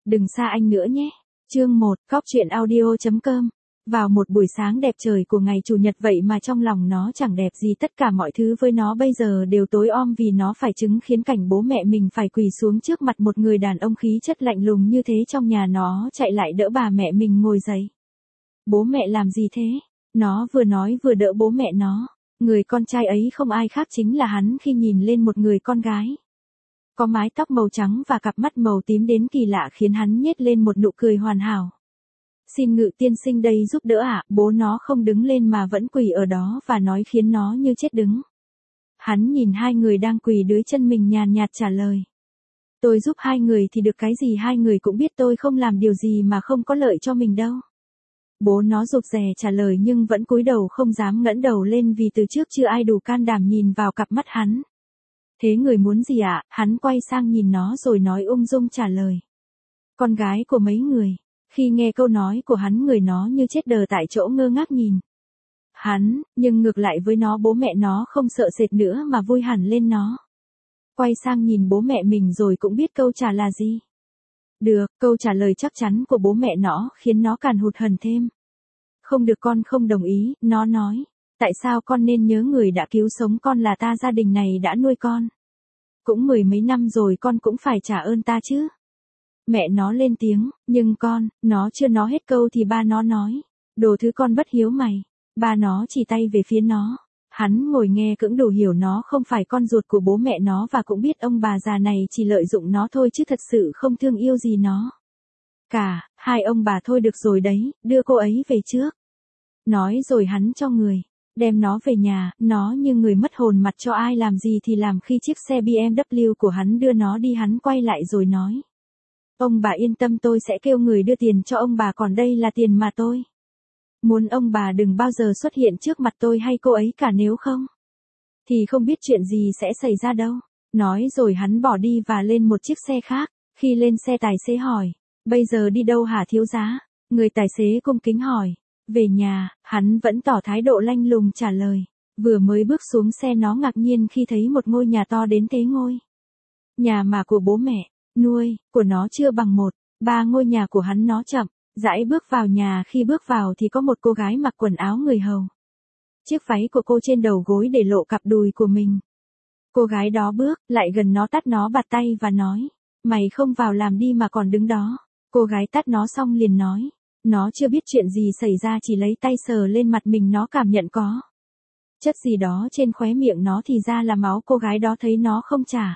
Đừng xa anh nữa nhé. Chương 1, Cóc truyện audio.com. Vào một buổi sáng đẹp trời của ngày Chủ nhật vậy mà trong lòng nó chẳng đẹp gì, tất cả mọi thứ với nó bây giờ đều tối om vì nó phải chứng kiến cảnh bố mẹ mình phải quỳ xuống trước mặt một người đàn ông khí chất lạnh lùng như thế trong nhà. Nó chạy lại đỡ bà mẹ mình ngồi dậy. Bố mẹ làm gì thế? Nó vừa nói vừa đỡ bố mẹ nó. Người con trai ấy không ai khác chính là hắn khi nhìn lên một người con gái. Có mái tóc màu trắng và cặp mắt màu tím đến kỳ lạ khiến hắn nhếch lên một nụ cười hoàn hảo. Xin Ngự tiên sinh đây giúp đỡ ạ. Bố nó không đứng lên mà vẫn quỳ ở đó và nói khiến nó như chết đứng. Hắn nhìn hai người đang quỳ dưới chân mình nhàn nhạt trả lời. Tôi giúp hai người thì được cái gì, hai người cũng biết tôi không làm điều gì mà không có lợi cho mình đâu. Bố nó rụt rè trả lời nhưng vẫn cúi đầu không dám ngẩng đầu lên vì từ trước chưa ai đủ can đảm nhìn vào cặp mắt hắn. Thế người muốn gì ạ? Hắn quay sang nhìn nó rồi nói ung dung trả lời. Con gái của mấy người. Khi nghe câu nói của hắn người nó như chết đờ tại chỗ ngơ ngác nhìn. Hắn, nhưng ngược lại với nó bố mẹ nó không sợ sệt nữa mà vui hẳn lên nó. Quay sang nhìn bố mẹ mình rồi cũng biết câu trả là gì. Được, câu trả lời chắc chắn của bố mẹ nó khiến nó càng hụt hẫng thêm. Không được, con không đồng ý, nó nói. Tại sao con nên nhớ người đã cứu sống con là ta, gia đình này đã nuôi con. Cũng mười mấy năm rồi con cũng phải trả ơn ta chứ. Mẹ nó lên tiếng, nhưng con, nó chưa nói hết câu thì ba nó nói. Đồ thứ con bất hiếu mày. Ba nó chỉ tay về phía nó. Hắn ngồi nghe cũng đủ hiểu nó không phải con ruột của bố mẹ nó và cũng biết ông bà già này chỉ lợi dụng nó thôi chứ thật sự không thương yêu gì nó. Cả, hai ông bà thôi được rồi đấy, đưa cô ấy về trước. Nói rồi hắn cho người. Đem nó về nhà, nó như người mất hồn mặt cho ai làm gì thì làm. Khi chiếc xe BMW của hắn đưa nó đi hắn quay lại rồi nói. Ông bà yên tâm, tôi sẽ kêu người đưa tiền cho ông bà, còn đây là tiền mà tôi muốn ông bà đừng bao giờ xuất hiện trước mặt tôi hay cô ấy cả, nếu không thì không biết chuyện gì sẽ xảy ra đâu. Nói rồi hắn bỏ đi và lên một chiếc xe khác. Khi lên xe tài xế hỏi, bây giờ đi đâu hả thiếu giá? Người tài xế cung kính hỏi. Về nhà, hắn vẫn tỏ thái độ lanh lùng trả lời. Vừa mới bước xuống xe nó ngạc nhiên khi thấy một ngôi nhà to đến thế ngôi. Nhà mà của bố mẹ nuôi, của nó chưa bằng 1/3 ngôi nhà của hắn. Nó chậm rãi bước vào nhà, khi bước vào thì có một cô gái mặc quần áo người hầu. Chiếc váy của cô trên đầu gối để lộ cặp đùi của mình. Cô gái đó bước lại gần nó, tát nó bạt tay và nói. Mày không vào làm đi mà còn đứng đó. Cô gái tát nó xong liền nói. Nó chưa biết chuyện gì xảy ra, chỉ lấy tay sờ lên mặt mình, nó cảm nhận có chất gì đó trên khóe miệng nó, thì ra là máu. Cô gái đó thấy nó không trả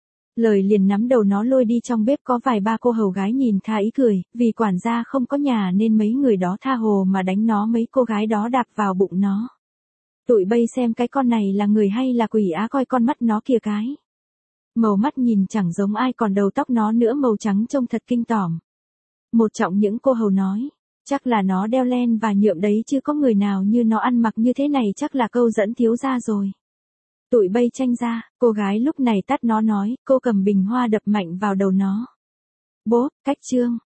lời liền nắm đầu nó lôi đi trong bếp. Có vài ba cô hầu gái nhìn khá ý cười, vì quản gia không có nhà nên mấy người đó tha hồ mà đánh nó. Mấy cô gái đó đạp vào bụng nó. Tụi bay xem cái con này là người hay là quỷ á, coi con mắt nó kìa, cái màu mắt nhìn chẳng giống ai, còn đầu tóc nó nữa màu trắng trông thật kinh tởm. Một trong những cô hầu nói, chắc là nó đeo len và nhuộm đấy chứ có người nào như nó ăn mặc như thế này, chắc là câu dẫn thiếu gia rồi. Tụi bay tranh ra. Cô gái lúc này tát nó nói. Cô cầm bình hoa đập mạnh vào đầu nó. Bốp, cách chương.